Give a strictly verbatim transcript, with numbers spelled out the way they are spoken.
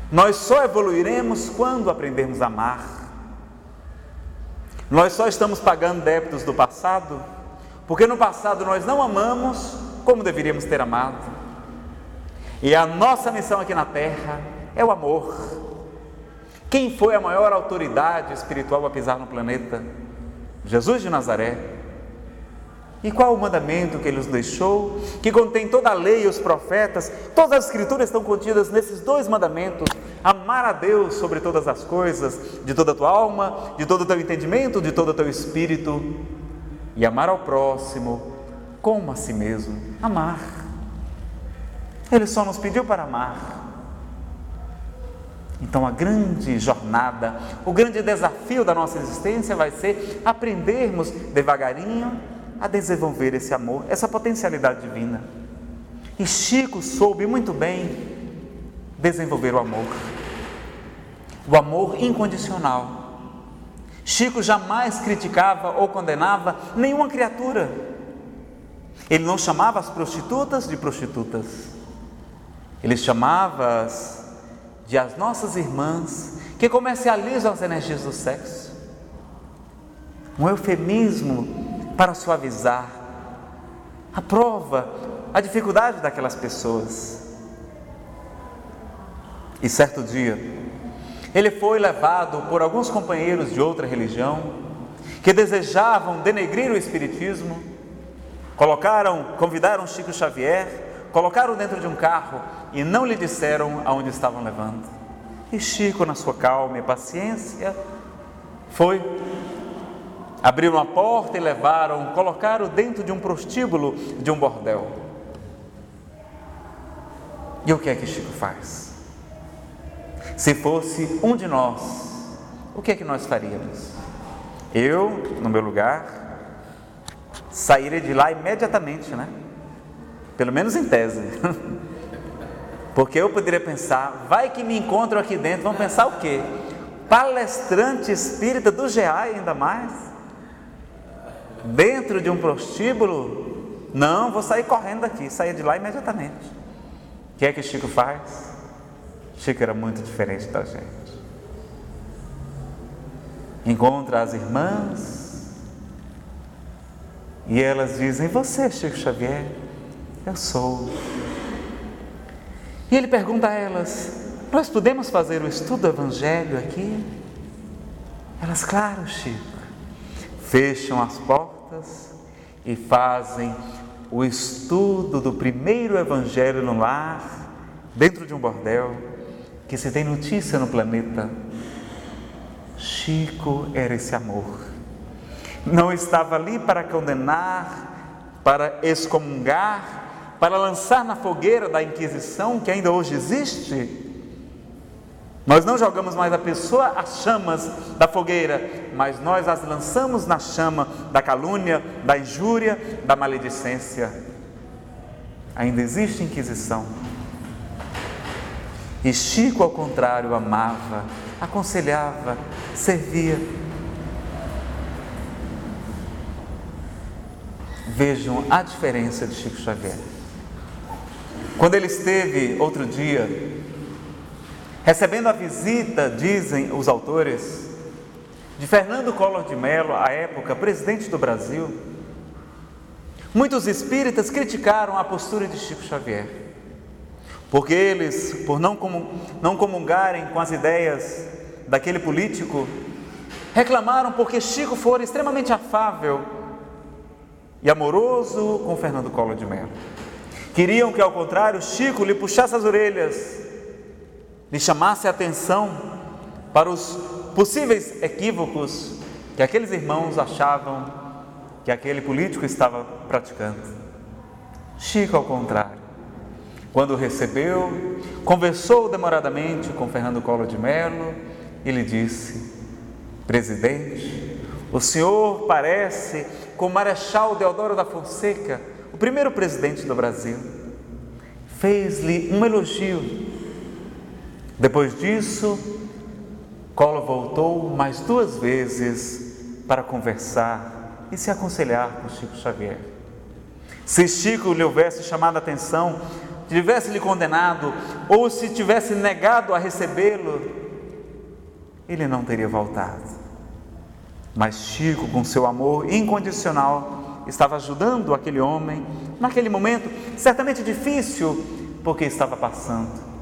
Nós só evoluiremos quando aprendermos a amar. Nós só estamos pagando débitos do passado, porque no passado nós não amamos como deveríamos ter amado. E a nossa missão aqui na Terra é o amor. Quem foi a maior autoridade espiritual a pisar no planeta? Jesus de Nazaré. E qual o mandamento que Ele nos deixou, que contém toda a lei e os profetas? Todas as escrituras estão contidas nesses dois mandamentos: amar a Deus sobre todas as coisas, de toda a tua alma, de todo o teu entendimento, de todo o teu espírito, e amar ao próximo como a si mesmo. Amar. Ele só nos pediu para amar. Então a grande jornada, o grande desafio da nossa existência vai ser aprendermos devagarinho a desenvolver esse amor, essa potencialidade divina. E Chico soube muito bem desenvolver o amor, o amor incondicional. Chico jamais criticava ou condenava nenhuma criatura. Ele não chamava as prostitutas de prostitutas, ele chamava-as de as nossas irmãs que comercializam as energias do sexo. Um eufemismo para suavizar a prova, a dificuldade daquelas pessoas. E certo dia, ele foi levado por alguns companheiros de outra religião que desejavam denegrir o espiritismo. Colocaram, convidaram Chico Xavier, colocaram dentro de um carro e não lhe disseram aonde estavam levando. E Chico, na sua calma e paciência, foi. Abriram a porta e levaram, colocaram dentro de um prostíbulo de um bordel. E o que é que Chico faz? Se fosse um de nós, o que é que nós faríamos? Eu, no meu lugar, sairia de lá imediatamente, né? Pelo menos em tese. Porque eu poderia pensar, vai que me encontro aqui dentro, vão pensar o quê? Palestrante espírita do G A I ainda mais? Dentro de um prostíbulo? Não, vou sair correndo daqui, sair de lá imediatamente. O que é que Chico faz? Chico era muito diferente da gente. Encontra as irmãs e elas dizem: você, Chico Xavier? Eu sou. E ele pergunta a elas: nós podemos fazer o estudo do Evangelho aqui? Elas: claro, Chico. Fecham as portas e fazem o estudo do primeiro Evangelho no lar, dentro de um bordel, que se tem notícia no planeta. Chico era esse amor. Não estava ali para condenar, para excomungar, para lançar na fogueira da Inquisição, que ainda hoje existe. Nós não jogamos mais a pessoa às chamas da fogueira, mas nós as lançamos na chama da calúnia, da injúria, da maledicência. Ainda existe Inquisição. E Chico, ao contrário, amava, aconselhava, servia. Vejam a diferença de Chico Xavier. Quando ele esteve outro dia recebendo a visita, dizem os autores, de Fernando Collor de Mello, à época presidente do Brasil, muitos espíritas criticaram a postura de Chico Xavier, porque eles, por não, comun, não comungarem com as ideias daquele político, reclamaram porque Chico fora extremamente afável e amoroso com Fernando Collor de Mello. Queriam que, ao contrário, Chico lhe puxasse as orelhas, lhe chamasse a atenção para os possíveis equívocos que aqueles irmãos achavam que aquele político estava praticando. Chico, ao contrário, quando o recebeu, conversou demoradamente com Fernando Collor de Mello e lhe disse: presidente, o senhor parece com o Marechal Deodoro da Fonseca, o primeiro presidente do Brasil. Fez-lhe um elogio. Depois disso, Collor voltou mais duas vezes para conversar e se aconselhar com Chico Xavier. Se Chico lhe houvesse chamado a atenção tivesse lhe condenado, ou se tivesse negado a recebê-lo, ele não teria voltado. Mas Chico, com seu amor incondicional, estava ajudando aquele homem, naquele momento certamente difícil, porque estava passando.